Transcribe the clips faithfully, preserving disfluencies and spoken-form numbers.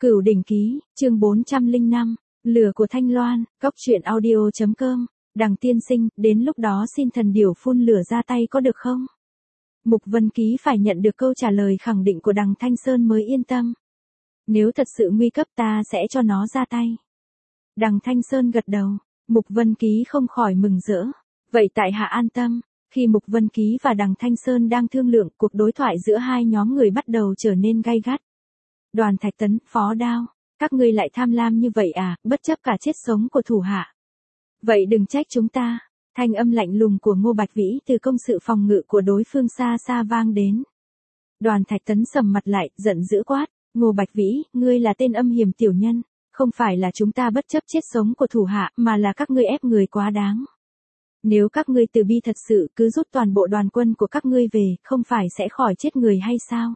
Cửu đỉnh ký, chương bốn trăm lẻ năm, lửa của Thanh Loan, góc truyện audio chấm com, Đằng tiên sinh, đến lúc đó xin thần điểu phun lửa ra tay có được không? Mục Vân Ký phải nhận được câu trả lời khẳng định của Đằng Thanh Sơn mới yên tâm. Nếu thật sự nguy cấp ta sẽ cho nó ra tay. Đằng Thanh Sơn gật đầu, Mục Vân Ký không khỏi mừng rỡ. Vậy tại hạ an tâm. Khi Mục Vân Ký và Đằng Thanh Sơn đang thương lượng, cuộc đối thoại giữa hai nhóm người bắt đầu trở nên gay gắt. Đoàn Thạch Tấn, Phó Đao, các ngươi lại tham lam như vậy à, bất chấp cả chết sống của thủ hạ. Vậy đừng trách chúng ta. Thanh âm lạnh lùng của Ngô Bạch Vĩ từ công sự phòng ngự của đối phương xa xa vang đến. Đoàn Thạch Tấn sầm mặt lại, giận dữ quát, Ngô Bạch Vĩ, ngươi là tên âm hiểm tiểu nhân, không phải là chúng ta bất chấp chết sống của thủ hạ, mà là các ngươi ép người quá đáng. Nếu các ngươi từ bi thật sự, cứ rút toàn bộ đoàn quân của các ngươi về, không phải sẽ khỏi chết người hay sao?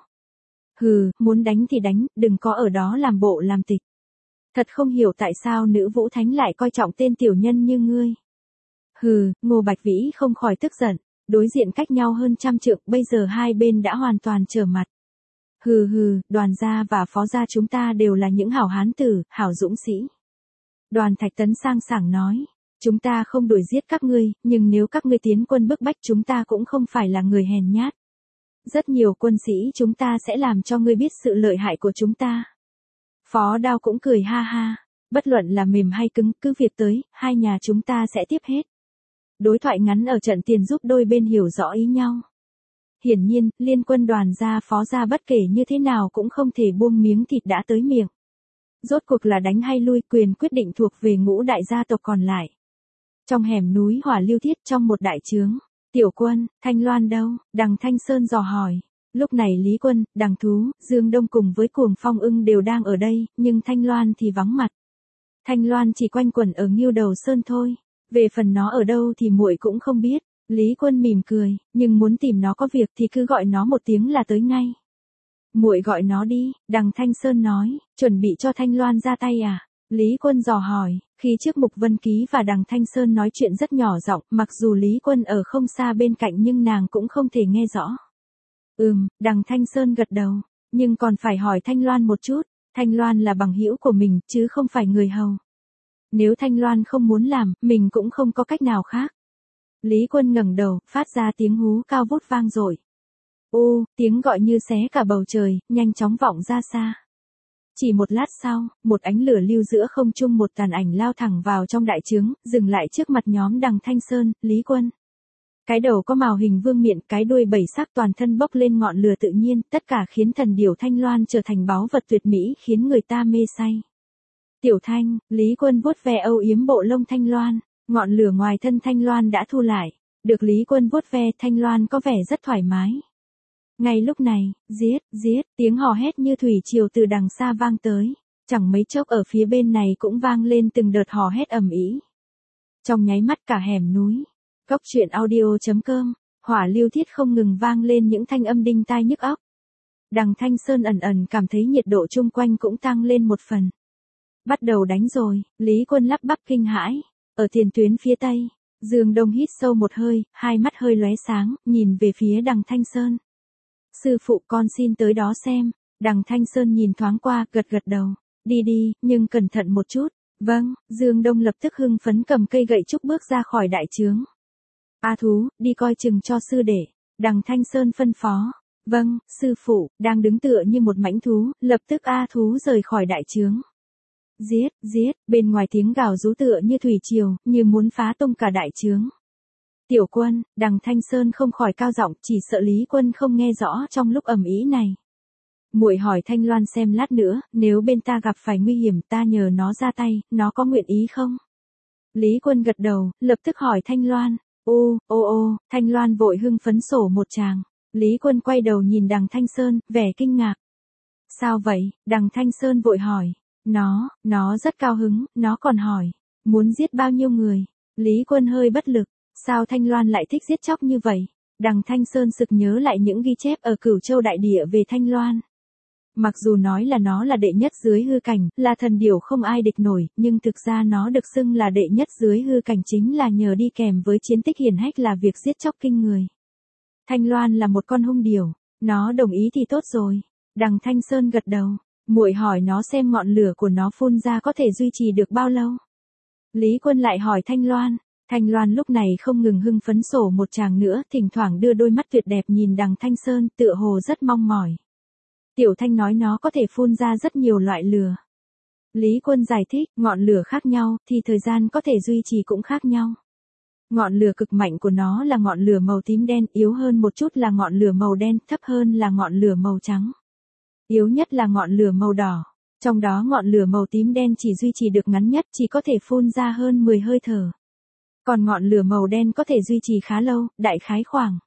Hừ, muốn đánh thì đánh, đừng có ở đó làm bộ làm tịch. Thật không hiểu tại sao nữ Vũ Thánh lại coi trọng tên tiểu nhân như ngươi. Hừ, Ngô Bạch Vĩ không khỏi tức giận, đối diện cách nhau hơn trăm trượng, bây giờ hai bên đã hoàn toàn trở mặt. Hừ hừ, Đoàn gia và Phó gia chúng ta đều là những hảo hán tử, hảo dũng sĩ. Đoàn Thạch Tấn sang sảng nói, chúng ta không đuổi giết các ngươi, nhưng nếu các ngươi tiến quân bức bách chúng ta cũng không phải là người hèn nhát. Rất nhiều quân sĩ chúng ta sẽ làm cho ngươi biết sự lợi hại của chúng ta. Phó Đao cũng cười ha ha, bất luận là mềm hay cứng, cứ việc tới, hai nhà chúng ta sẽ tiếp hết. Đối thoại ngắn ở trận tiền giúp đôi bên hiểu rõ ý nhau. Hiển nhiên, liên quân Đoàn gia Phó gia bất kể như thế nào cũng không thể buông miếng thịt đã tới miệng. Rốt cuộc là đánh hay lui, quyền quyết định thuộc về ngũ đại gia tộc còn lại. Trong hẻm núi Hỏa Lưu Thiết, trong một đại trướng, Tiểu Quân, Thanh Loan đâu? Đằng Thanh Sơn dò hỏi. Lúc này Lý Quân, Đằng Thú, Dương Đông cùng với Cuồng Phong Ưng đều đang ở đây, nhưng Thanh Loan thì vắng mặt. Thanh Loan chỉ quanh quẩn ở Ngưu Đầu Sơn thôi, về phần nó ở đâu thì muội cũng không biết. Lý Quân mỉm cười, nhưng muốn tìm nó có việc thì cứ gọi nó một tiếng là tới ngay. Muội gọi nó đi, Đằng Thanh Sơn nói, chuẩn bị cho Thanh Loan ra tay à? Lý Quân dò hỏi, khi trước Mục Vân Ký và Đằng Thanh Sơn nói chuyện rất nhỏ giọng, mặc dù Lý Quân ở không xa bên cạnh nhưng nàng cũng không thể nghe rõ. Ừm, Đằng Thanh Sơn gật đầu, nhưng còn phải hỏi Thanh Loan một chút, Thanh Loan là bằng hữu của mình, chứ không phải người hầu. Nếu Thanh Loan không muốn làm, mình cũng không có cách nào khác. Lý Quân ngẩng đầu, phát ra tiếng hú cao vút vang dội. Ô, tiếng gọi như xé cả bầu trời, nhanh chóng vọng ra xa. Chỉ một lát sau, một ánh lửa lưu giữa không trung, một tàn ảnh lao thẳng vào trong đại trướng, dừng lại trước mặt nhóm Đằng Thanh Sơn, Lý Quân. Cái đầu có mào hình vương miện, cái đuôi bảy sắc, toàn thân bốc lên ngọn lửa tự nhiên, tất cả khiến thần điểu Thanh Loan trở thành báu vật tuyệt mỹ, khiến người ta mê say. Tiểu Thanh, Lý Quân vuốt ve âu yếm bộ lông Thanh Loan, ngọn lửa ngoài thân Thanh Loan đã thu lại, được Lý Quân vuốt ve, Thanh Loan có vẻ rất thoải mái. Ngay lúc này, giết, giết, tiếng hò hét như thủy triều từ đằng xa vang tới, chẳng mấy chốc ở phía bên này cũng vang lên từng đợt hò hét ầm ĩ. Trong nháy mắt cả hẻm núi, góc truyện audio chấm com, Hỏa Lưu Thiết không ngừng vang lên những thanh âm đinh tai nhức óc. Đằng Thanh Sơn ẩn ẩn cảm thấy nhiệt độ chung quanh cũng tăng lên một phần. Bắt đầu đánh rồi, Lý Quân lắp bắp kinh hãi. Ở tiền tuyến phía tây, Dương Đông hít sâu một hơi, hai mắt hơi lóe sáng, nhìn về phía Đằng Thanh Sơn. Sư phụ, con xin tới đó xem. Đằng Thanh Sơn nhìn thoáng qua, gật gật đầu. Đi đi, nhưng cẩn thận một chút. Vâng, Dương Đông lập tức hưng phấn cầm cây gậy trúc bước ra khỏi đại trướng. A Thú, đi coi chừng cho sư đệ. Đằng Thanh Sơn phân phó. Vâng, sư phụ. Đang đứng tựa như một mãnh thú, lập tức A Thú rời khỏi đại trướng. Giết, giết, bên ngoài tiếng gào rú tựa như thủy triều, như muốn phá tung cả đại trướng. Tiểu Quân, Đằng Thanh Sơn không khỏi cao giọng, chỉ sợ Lý Quân không nghe rõ trong lúc ầm ĩ này. Muội hỏi Thanh Loan xem lát nữa, nếu bên ta gặp phải nguy hiểm ta nhờ nó ra tay, nó có nguyện ý không? Lý Quân gật đầu, lập tức hỏi Thanh Loan. Ô, ô ô, Thanh Loan vội hưng phấn sổ một tràng. Lý Quân quay đầu nhìn Đằng Thanh Sơn, vẻ kinh ngạc. Sao vậy? Đằng Thanh Sơn vội hỏi. Nó, nó rất cao hứng, nó còn hỏi, muốn giết bao nhiêu người? Lý Quân hơi bất lực, sao Thanh Loan lại thích giết chóc như vậy? Đằng Thanh Sơn sực nhớ lại những ghi chép ở Cửu Châu Đại Địa về Thanh Loan. Mặc dù nói là nó là đệ nhất dưới hư cảnh, là thần điểu không ai địch nổi, nhưng thực ra nó được xưng là đệ nhất dưới hư cảnh chính là nhờ đi kèm với chiến tích hiển hách là việc giết chóc kinh người. Thanh Loan là một con hung điểu, nó đồng ý thì tốt rồi. Đằng Thanh Sơn gật đầu. Muội hỏi nó xem ngọn lửa của nó phun ra có thể duy trì được bao lâu. Lý Quân lại hỏi Thanh Loan. Thanh Loan lúc này không ngừng hưng phấn sổ một tràng nữa, thỉnh thoảng đưa đôi mắt tuyệt đẹp nhìn đằng Thanh Sơn, tựa hồ rất mong mỏi. Tiểu Thanh nói nó có thể phun ra rất nhiều loại lửa. Lý Quân giải thích, ngọn lửa khác nhau, thì thời gian có thể duy trì cũng khác nhau. Ngọn lửa cực mạnh của nó là ngọn lửa màu tím đen, yếu hơn một chút là ngọn lửa màu đen, thấp hơn là ngọn lửa màu trắng. Yếu nhất là ngọn lửa màu đỏ. Trong đó ngọn lửa màu tím đen chỉ duy trì được ngắn nhất, chỉ có thể phun ra hơn mười hơi thở. Còn ngọn lửa màu đen có thể duy trì khá lâu, đại khái khoảng.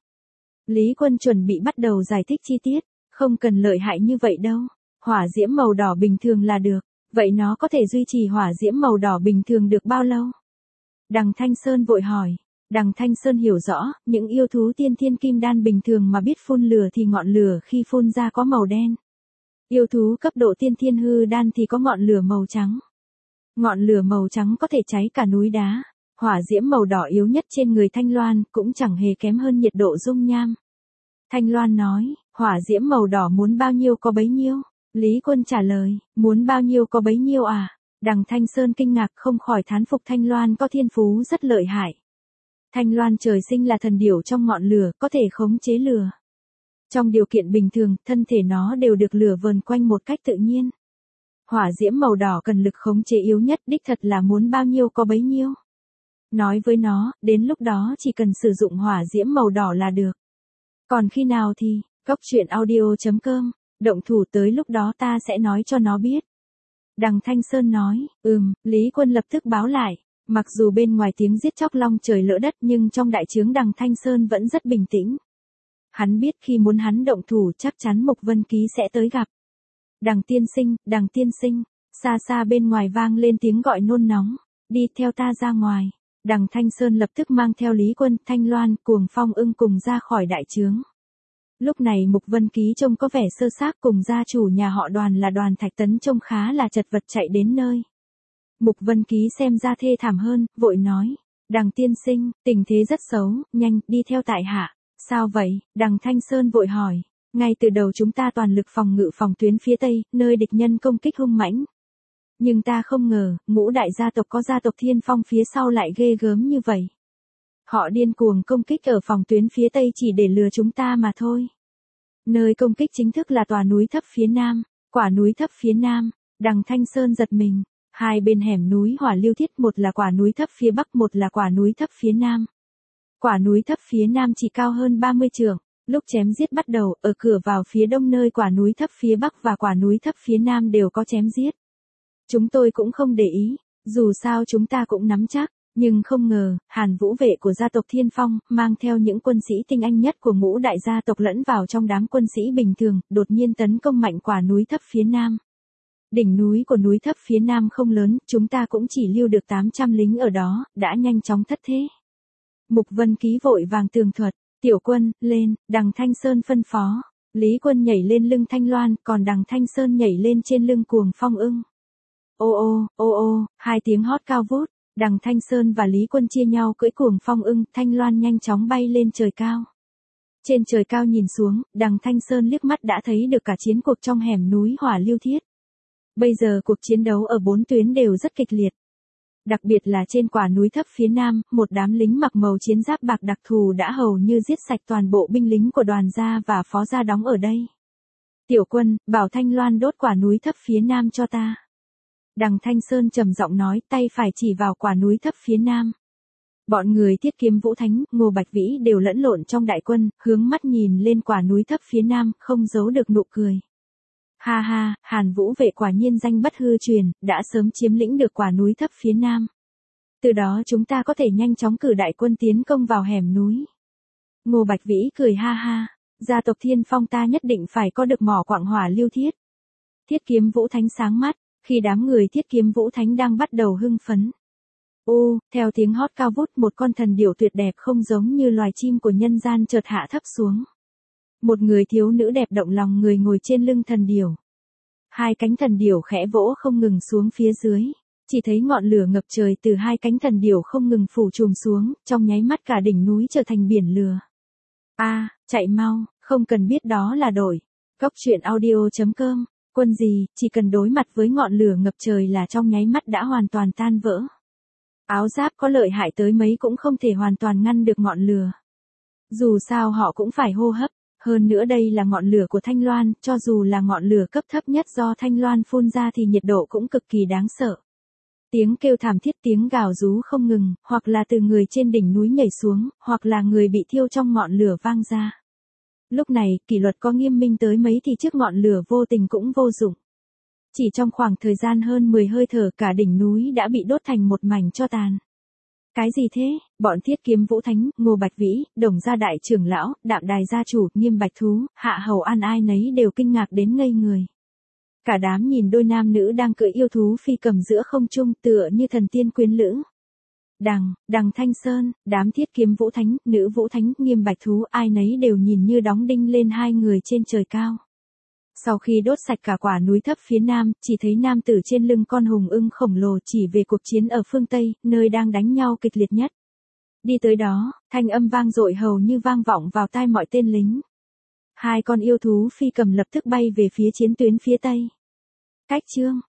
Lý Quân chuẩn bị bắt đầu giải thích chi tiết, không cần lợi hại như vậy đâu. Hỏa diễm màu đỏ bình thường là được, vậy nó có thể duy trì hỏa diễm màu đỏ bình thường được bao lâu? Đằng Thanh Sơn vội hỏi. Đằng Thanh Sơn hiểu rõ, những yêu thú tiên thiên kim đan bình thường mà biết phun lửa thì ngọn lửa khi phun ra có màu đen. Yêu thú cấp độ tiên thiên hư đan thì có ngọn lửa màu trắng. Ngọn lửa màu trắng có thể cháy cả núi đá. Hỏa diễm màu đỏ yếu nhất trên người Thanh Loan cũng chẳng hề kém hơn nhiệt độ dung nham. Thanh Loan nói, hỏa diễm màu đỏ muốn bao nhiêu có bấy nhiêu. Lý Quân trả lời, muốn bao nhiêu có bấy nhiêu à? Đằng Thanh Sơn kinh ngạc không khỏi thán phục Thanh Loan có thiên phú rất lợi hại. Thanh Loan trời sinh là thần điểu trong ngọn lửa, có thể khống chế lửa. Trong điều kiện bình thường, thân thể nó đều được lửa vờn quanh một cách tự nhiên. Hỏa diễm màu đỏ cần lực khống chế yếu nhất, đích thật là muốn bao nhiêu có bấy nhiêu. Nói với nó, đến lúc đó chỉ cần sử dụng hỏa diễm màu đỏ là được. Còn khi nào thì, cốc truyện audio chấm com, động thủ tới lúc đó ta sẽ nói cho nó biết. Đằng Thanh Sơn nói, ừm, Lý Quân lập tức báo lại. Mặc dù bên ngoài tiếng giết chóc long trời lỡ đất nhưng trong đại trướng đằng Thanh Sơn vẫn rất bình tĩnh. Hắn biết khi muốn hắn động thủ chắc chắn Mục Vân Ký sẽ tới gặp. Đằng tiên sinh, đằng tiên sinh, xa xa bên ngoài vang lên tiếng gọi nôn nóng, đi theo ta ra ngoài. Đằng Thanh Sơn lập tức mang theo Lý Quân, Thanh Loan, Cuồng Phong Ưng cùng ra khỏi đại trướng. Lúc này Mục Vân Ký trông có vẻ sơ xác cùng gia chủ nhà họ Đoàn là Đoàn Thạch Tấn trông khá là chật vật chạy đến nơi. Mục Vân Ký xem ra thê thảm hơn, vội nói, đằng tiên sinh, tình thế rất xấu, nhanh, đi theo tại hạ. Sao vậy? Đằng Thanh Sơn vội hỏi. Ngay từ đầu chúng ta toàn lực phòng ngự phòng tuyến phía Tây, nơi địch nhân công kích hung mãnh. Nhưng ta không ngờ, ngũ đại gia tộc có gia tộc Thiên Phong phía sau lại ghê gớm như vậy. Họ điên cuồng công kích ở phòng tuyến phía Tây chỉ để lừa chúng ta mà thôi. Nơi công kích chính thức là tòa núi thấp phía Nam, quả núi thấp phía Nam. Đằng Thanh Sơn giật mình. Hai bên hẻm núi Hỏa Liêu Thiết, một là quả núi thấp phía Bắc, một là quả núi thấp phía Nam. Quả núi thấp phía Nam chỉ cao hơn ba mươi trượng, lúc chém giết bắt đầu, ở cửa vào phía đông nơi quả núi thấp phía Bắc và quả núi thấp phía Nam đều có chém giết. Chúng tôi cũng không để ý, dù sao chúng ta cũng nắm chắc, nhưng không ngờ, Hàn Vũ vệ của gia tộc Thiên Phong, mang theo những quân sĩ tinh anh nhất của ngũ đại gia tộc lẫn vào trong đám quân sĩ bình thường, đột nhiên tấn công mạnh quả núi thấp phía Nam. Đỉnh núi của núi thấp phía Nam không lớn, chúng ta cũng chỉ lưu được tám trăm lính ở đó, đã nhanh chóng thất thế. Mục Vân Ký vội vàng tường thuật, tiểu quân, lên, đằng Thanh Sơn phân phó. Lý Quân nhảy lên lưng Thanh Loan, còn đằng Thanh Sơn nhảy lên trên lưng Cuồng Phong Ưng. Ô ô, ô ô, hai tiếng hót cao vút, đằng Thanh Sơn và Lý Quân chia nhau cưỡi Cuồng Phong Ưng, Thanh Loan nhanh chóng bay lên trời cao. Trên trời cao nhìn xuống, đằng Thanh Sơn liếc mắt đã thấy được cả chiến cuộc trong hẻm núi Hỏa Liêu Thiết. Bây giờ cuộc chiến đấu ở bốn tuyến đều rất kịch liệt. Đặc biệt là trên quả núi thấp phía Nam, một đám lính mặc màu chiến giáp bạc đặc thù đã hầu như giết sạch toàn bộ binh lính của Đoàn gia và Phó gia đóng ở đây. Tiểu quân, bảo Thanh Loan đốt quả núi thấp phía Nam cho ta. Đằng Thanh Sơn trầm giọng nói, tay phải chỉ vào quả núi thấp phía Nam. Bọn người Thiết Kiếm Vũ Thánh, Ngô Bạch Vĩ đều lẫn lộn trong đại quân, hướng mắt nhìn lên quả núi thấp phía Nam, không giấu được nụ cười. Ha ha, Hàn Vũ vệ quả nhiên danh bất hư truyền, đã sớm chiếm lĩnh được quả núi thấp phía Nam. Từ đó chúng ta có thể nhanh chóng cử đại quân tiến công vào hẻm núi. Ngô Bạch Vĩ cười ha ha, gia tộc Thiên Phong ta nhất định phải có được mỏ quặng Hỏa Liêu Thiết. Thiết Kiếm Vũ Thánh sáng mắt, khi đám người Thiết Kiếm Vũ Thánh đang bắt đầu hưng phấn. Ô, theo tiếng hót cao vút, một con thần điểu tuyệt đẹp không giống như loài chim của nhân gian chợt hạ thấp xuống. Một người thiếu nữ đẹp động lòng người ngồi trên lưng thần điểu. Hai cánh thần điểu khẽ vỗ không ngừng xuống phía dưới. Chỉ thấy ngọn lửa ngập trời từ hai cánh thần điểu không ngừng phủ trùm xuống, trong nháy mắt cả đỉnh núi trở thành biển lửa. A, à, chạy mau, không cần biết đó là đổi. cốc truyện audio chấm com Quân gì, chỉ cần đối mặt với ngọn lửa ngập trời là trong nháy mắt đã hoàn toàn tan vỡ. Áo giáp có lợi hại tới mấy cũng không thể hoàn toàn ngăn được ngọn lửa. Dù sao họ cũng phải hô hấp, hơn nữa đây là ngọn lửa của Thanh Loan, cho dù là ngọn lửa cấp thấp nhất do Thanh Loan phun ra thì nhiệt độ cũng cực kỳ đáng sợ. Tiếng kêu thảm thiết, tiếng gào rú không ngừng, hoặc là từ người trên đỉnh núi nhảy xuống, hoặc là người bị thiêu trong ngọn lửa vang ra. Lúc này, kỷ luật có nghiêm minh tới mấy thì trước ngọn lửa vô tình cũng vô dụng. Chỉ trong khoảng thời gian hơn mười hơi thở cả đỉnh núi đã bị đốt thành một mảnh tro tàn. Cái gì thế? Bọn Thiết Kiếm Vũ Thánh, Ngô Bạch Vĩ, Đồng Gia Đại trưởng lão, Đạm Đài gia chủ, Nghiêm Bạch Thú, Hạ Hầu An ai nấy đều kinh ngạc đến ngây người. Cả đám nhìn đôi nam nữ đang cưỡi yêu thú phi cầm giữa không trung tựa như thần tiên quyến lữ. Đằng, đằng Thanh Sơn, đám Thiết Kiếm Vũ Thánh, Nữ Vũ Thánh, Nghiêm Bạch Thú ai nấy đều nhìn như đóng đinh lên hai người trên trời cao. Sau khi đốt sạch cả quả núi thấp phía nam, chỉ thấy nam tử trên lưng con hùng ưng khổng lồ chỉ về cuộc chiến ở phương Tây, nơi đang đánh nhau kịch liệt nhất. Đi tới đó, thanh âm vang dội hầu như vang vọng vào tai mọi tên lính. Hai con yêu thú phi cầm lập tức bay về phía chiến tuyến phía Tây. Cách chương